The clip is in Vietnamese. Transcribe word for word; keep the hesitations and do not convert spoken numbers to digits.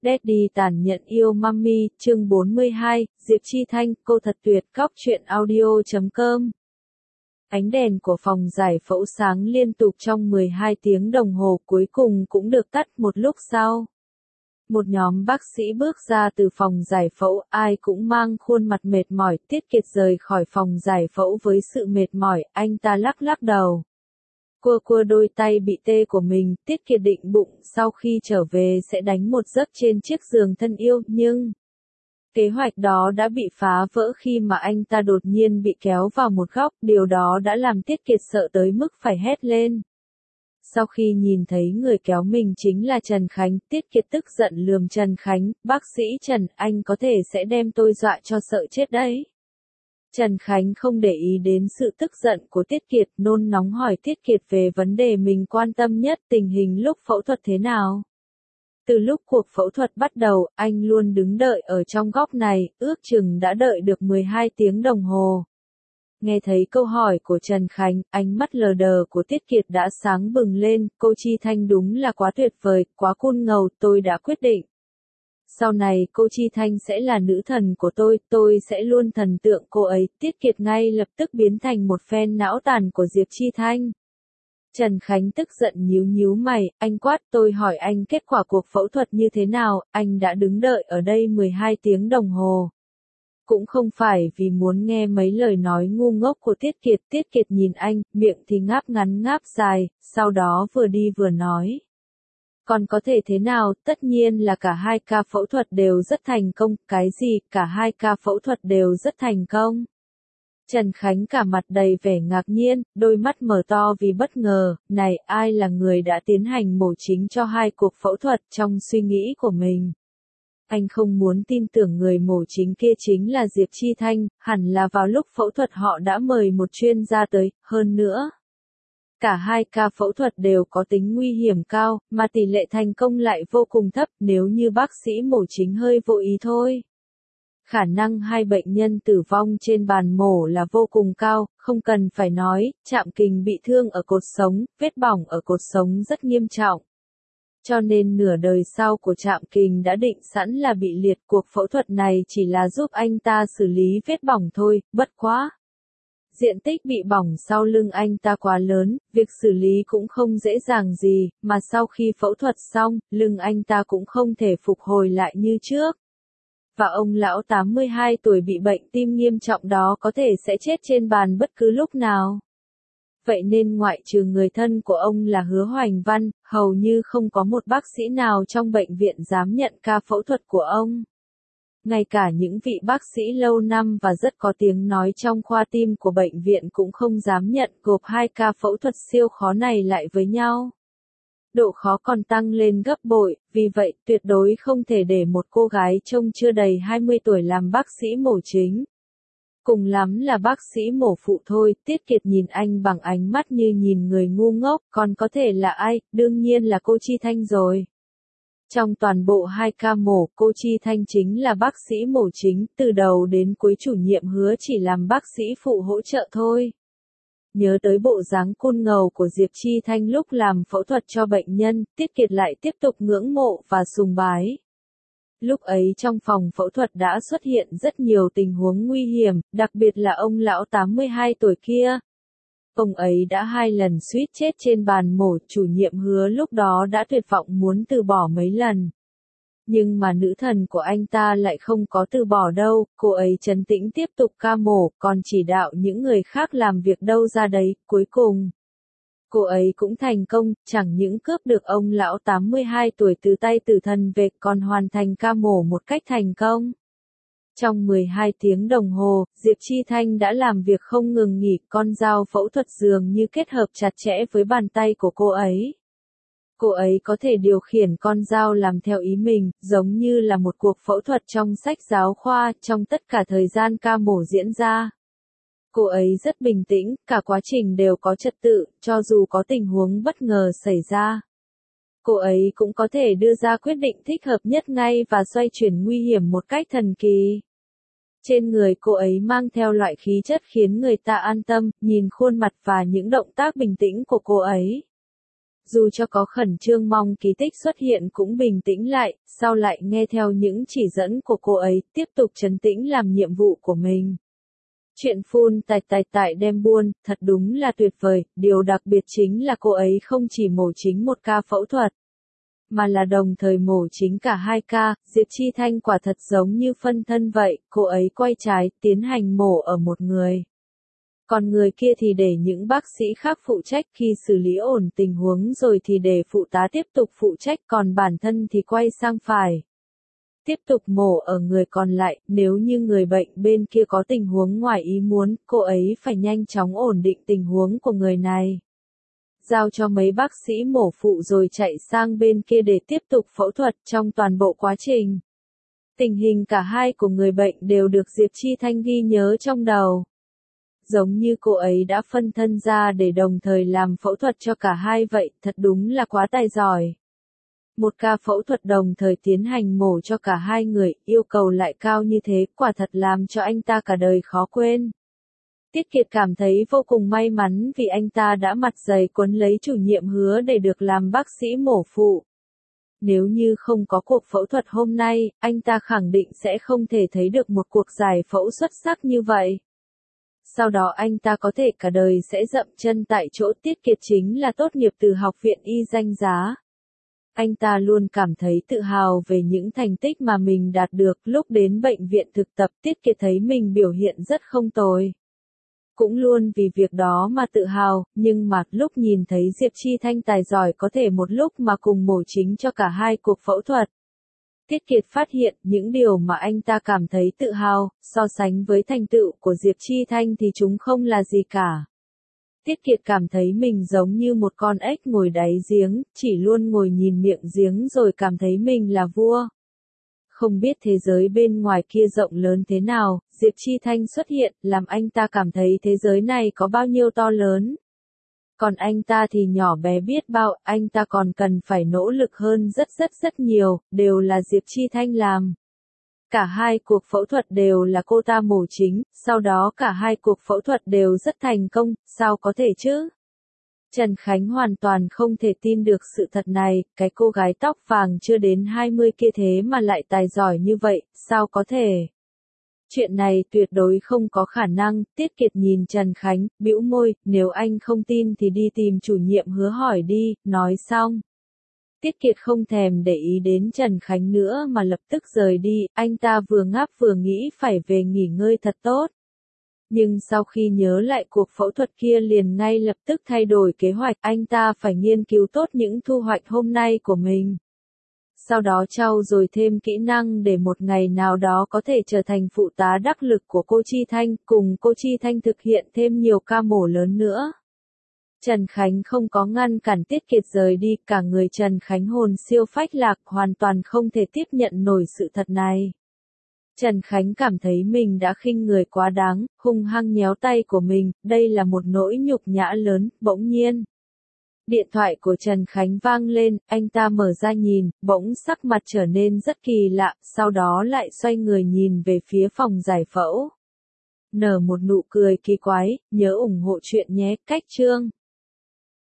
Daddy tàn nhẫn yêu Mummy, chương bốn mươi hai, Diệp Chi Thanh, cô thật tuyệt, cóc truyện audio chấm com. Ánh đèn của phòng giải phẫu sáng liên tục trong mười hai tiếng đồng hồ, cuối cùng cũng được tắt một lúc sau. Một nhóm bác sĩ bước ra từ phòng giải phẫu, ai cũng mang khuôn mặt mệt mỏi. Tiết Kiệt rời khỏi phòng giải phẫu với sự mệt mỏi, anh ta lắc lắc đầu. Cua cua đôi tay bị tê của mình, Tiết Kiệt định bụng sau khi trở về sẽ đánh một giấc trên chiếc giường thân yêu, nhưng kế hoạch đó đã bị phá vỡ khi mà anh ta đột nhiên bị kéo vào một góc, điều đó đã làm Tiết Kiệt sợ tới mức phải hét lên. Sau khi nhìn thấy người kéo mình chính là Trần Khánh, Tiết Kiệt tức giận lườm Trần Khánh, bác sĩ Trần, anh có thể sẽ đem tôi dọa cho sợ chết đấy. Trần Khánh không để ý đến sự tức giận của Tiết Kiệt, nôn nóng hỏi Tiết Kiệt về vấn đề mình quan tâm nhất, tình hình lúc phẫu thuật thế nào. Từ lúc cuộc phẫu thuật bắt đầu, anh luôn đứng đợi ở trong góc này, ước chừng đã đợi được mười hai tiếng đồng hồ. Nghe thấy câu hỏi của Trần Khánh, ánh mắt lờ đờ của Tiết Kiệt đã sáng bừng lên, cô Chi Thanh đúng là quá tuyệt vời, quá cool ngầu, tôi đã quyết định. Sau này cô Chi Thanh sẽ là nữ thần của tôi, tôi sẽ luôn thần tượng cô ấy. Tiết Kiệt ngay lập tức biến thành một fan não tàn của Diệp Chi Thanh. Trần Khánh tức giận nhíu nhíu mày, anh quát, tôi hỏi anh kết quả cuộc phẫu thuật như thế nào, anh đã đứng đợi ở đây mười hai tiếng đồng hồ. Cũng không phải vì muốn nghe mấy lời nói ngu ngốc của Tiết Kiệt, Tiết Kiệt nhìn anh, miệng thì ngáp ngắn ngáp dài, sau đó vừa đi vừa nói. Còn có thể thế nào, tất nhiên là cả hai ca phẫu thuật đều rất thành công, cái gì, cả hai ca phẫu thuật đều rất thành công. Trần Khánh cả mặt đầy vẻ ngạc nhiên, đôi mắt mở to vì bất ngờ, này, ai là người đã tiến hành mổ chính cho hai cuộc phẫu thuật trong suy nghĩ của mình. Anh không muốn tin tưởng người mổ chính kia chính là Diệp Chi Thanh, hẳn là vào lúc phẫu thuật họ đã mời một chuyên gia tới, hơn nữa. Cả hai ca phẫu thuật đều có tính nguy hiểm cao, mà tỷ lệ thành công lại vô cùng thấp, nếu như bác sĩ mổ chính hơi vô ý thôi. Khả năng hai bệnh nhân tử vong trên bàn mổ là vô cùng cao, không cần phải nói, Trạm Kình bị thương ở cột sống, vết bỏng ở cột sống rất nghiêm trọng. Cho nên nửa đời sau của Trạm Kình đã định sẵn là bị liệt, cuộc phẫu thuật này chỉ là giúp anh ta xử lý vết bỏng thôi, bất quá. Diện tích bị bỏng sau lưng anh ta quá lớn, việc xử lý cũng không dễ dàng gì, mà sau khi phẫu thuật xong, lưng anh ta cũng không thể phục hồi lại như trước. Và ông lão tám mươi hai tuổi bị bệnh tim nghiêm trọng đó có thể sẽ chết trên bàn bất cứ lúc nào. Vậy nên ngoại trừ người thân của ông là Hứa Hoành Văn, hầu như không có một bác sĩ nào trong bệnh viện dám nhận ca phẫu thuật của ông. Ngay cả những vị bác sĩ lâu năm và rất có tiếng nói trong khoa tim của bệnh viện cũng không dám nhận gộp hai ca phẫu thuật siêu khó này lại với nhau. Độ khó còn tăng lên gấp bội, vì vậy tuyệt đối không thể để một cô gái trông chưa đầy hai mươi tuổi làm bác sĩ mổ chính. Cùng lắm là bác sĩ mổ phụ thôi, Tiết Kiệt nhìn anh bằng ánh mắt như nhìn người ngu ngốc, còn có thể là ai, đương nhiên là cô Chi Thanh rồi. Trong toàn bộ hai ca mổ, cô Chi Thanh chính là bác sĩ mổ chính, từ đầu đến cuối chủ nhiệm Hứa chỉ làm bác sĩ phụ hỗ trợ thôi. Nhớ tới bộ dáng cool ngầu của Diệp Chi Thanh lúc làm phẫu thuật cho bệnh nhân, Tiết Kiệt lại tiếp tục ngưỡng mộ và sùng bái. Lúc ấy trong phòng phẫu thuật đã xuất hiện rất nhiều tình huống nguy hiểm, đặc biệt là ông lão tám mươi hai tuổi kia. Ông ấy đã hai lần suýt chết trên bàn mổ, chủ nhiệm Hứa lúc đó đã tuyệt vọng muốn từ bỏ mấy lần. Nhưng mà nữ thần của anh ta lại không có từ bỏ đâu, cô ấy trấn tĩnh tiếp tục ca mổ, còn chỉ đạo những người khác làm việc đâu ra đấy, cuối cùng. Cô ấy cũng thành công, chẳng những cướp được ông lão tám mươi hai tuổi từ tay tử thần về, còn hoàn thành ca mổ một cách thành công. Trong mười hai tiếng đồng hồ, Diệp Chi Thanh đã làm việc không ngừng nghỉ, con dao phẫu thuật dường như kết hợp chặt chẽ với bàn tay của cô ấy. Cô ấy có thể điều khiển con dao làm theo ý mình, giống như là một cuộc phẫu thuật trong sách giáo khoa, trong tất cả thời gian ca mổ diễn ra. Cô ấy rất bình tĩnh, cả quá trình đều có trật tự, cho dù có tình huống bất ngờ xảy ra. Cô ấy cũng có thể đưa ra quyết định thích hợp nhất ngay và xoay chuyển nguy hiểm một cách thần kỳ. Trên người cô ấy mang theo loại khí chất khiến người ta an tâm, nhìn khuôn mặt và những động tác bình tĩnh của cô ấy. Dù cho có khẩn trương mong kỳ tích xuất hiện cũng bình tĩnh lại, sau lại nghe theo những chỉ dẫn của cô ấy, tiếp tục trấn tĩnh làm nhiệm vụ của mình. Chuyện phun tài tài tại đem buôn, thật đúng là tuyệt vời, điều đặc biệt chính là cô ấy không chỉ mổ chính một ca phẫu thuật, mà là đồng thời mổ chính cả hai ca. Diệp Chi Thanh quả thật giống như phân thân vậy, cô ấy quay trái, tiến hành mổ ở một người. Còn người kia thì để những bác sĩ khác phụ trách, khi xử lý ổn tình huống rồi thì để phụ tá tiếp tục phụ trách, còn bản thân thì quay sang phải. Tiếp tục mổ ở người còn lại, nếu như người bệnh bên kia có tình huống ngoài ý muốn, cô ấy phải nhanh chóng ổn định tình huống của người này. Giao cho mấy bác sĩ mổ phụ rồi chạy sang bên kia để tiếp tục phẫu thuật. Trong toàn bộ quá trình, tình hình cả hai của người bệnh đều được Diệp Chi Thanh ghi nhớ trong đầu. Giống như cô ấy đã phân thân ra để đồng thời làm phẫu thuật cho cả hai vậy, thật đúng là quá tài giỏi. Một ca phẫu thuật đồng thời tiến hành mổ cho cả hai người, yêu cầu lại cao như thế, quả thật làm cho anh ta cả đời khó quên. Tiết Kiệt cảm thấy vô cùng may mắn vì anh ta đã mặt dày quấn lấy chủ nhiệm Hứa để được làm bác sĩ mổ phụ. Nếu như không có cuộc phẫu thuật hôm nay, anh ta khẳng định sẽ không thể thấy được một cuộc giải phẫu xuất sắc như vậy. Sau đó anh ta có thể cả đời sẽ dậm chân tại chỗ. Tiết Kiệt chính là tốt nghiệp từ học viện y danh giá. Anh ta luôn cảm thấy tự hào về những thành tích mà mình đạt được. Lúc đến bệnh viện thực tập, Tiết Kiệt thấy mình biểu hiện rất không tồi. Cũng luôn vì việc đó mà tự hào, nhưng mà lúc nhìn thấy Diệp Chi Thanh tài giỏi có thể một lúc mà cùng mổ chính cho cả hai cuộc phẫu thuật. Tiết Kiệt phát hiện những điều mà anh ta cảm thấy tự hào, so sánh với thành tựu của Diệp Chi Thanh thì chúng không là gì cả. Tiết Kiệt cảm thấy mình giống như một con ếch ngồi đáy giếng, chỉ luôn ngồi nhìn miệng giếng rồi cảm thấy mình là vua. Không biết thế giới bên ngoài kia rộng lớn thế nào, Diệp Chi Thanh xuất hiện, làm anh ta cảm thấy thế giới này có bao nhiêu to lớn. Còn anh ta thì nhỏ bé biết bao, anh ta còn cần phải nỗ lực hơn rất rất rất nhiều, đều là Diệp Chi Thanh làm. Cả hai cuộc phẫu thuật đều là cô ta mổ chính, sau đó cả hai cuộc phẫu thuật đều rất thành công, sao có thể chứ? Trần Khánh hoàn toàn không thể tin được sự thật này, cái cô gái tóc vàng chưa đến hai mươi kia thế mà lại tài giỏi như vậy, sao có thể? Chuyện này tuyệt đối không có khả năng. Tiết Kiệt nhìn Trần Khánh, bĩu môi, nếu anh không tin thì đi tìm chủ nhiệm Hứa hỏi đi, nói xong. Tiết Kiệt không thèm để ý đến Trần Khánh nữa mà lập tức rời đi, anh ta vừa ngáp vừa nghĩ phải về nghỉ ngơi thật tốt. Nhưng sau khi nhớ lại cuộc phẫu thuật kia liền ngay lập tức thay đổi kế hoạch, anh ta phải nghiên cứu tốt những thu hoạch hôm nay của mình. Sau đó trau dồi thêm kỹ năng để một ngày nào đó có thể trở thành phụ tá đắc lực của cô Chi Thanh, cùng cô Chi Thanh thực hiện thêm nhiều ca mổ lớn nữa. Trần Khánh không có ngăn cản Tiết Kiệt rời đi, cả người Trần Khánh hồn siêu phách lạc, hoàn toàn không thể tiếp nhận nổi sự thật này. Trần Khánh cảm thấy mình đã khinh người quá đáng, hung hăng nhéo tay của mình, đây là một nỗi nhục nhã lớn. Bỗng nhiên, điện thoại của Trần Khánh vang lên, anh ta mở ra nhìn, bỗng sắc mặt trở nên rất kỳ lạ, sau đó lại xoay người nhìn về phía phòng giải phẫu. Nở một nụ cười kỳ quái, nhớ ủng hộ chuyện nhé, cách chương.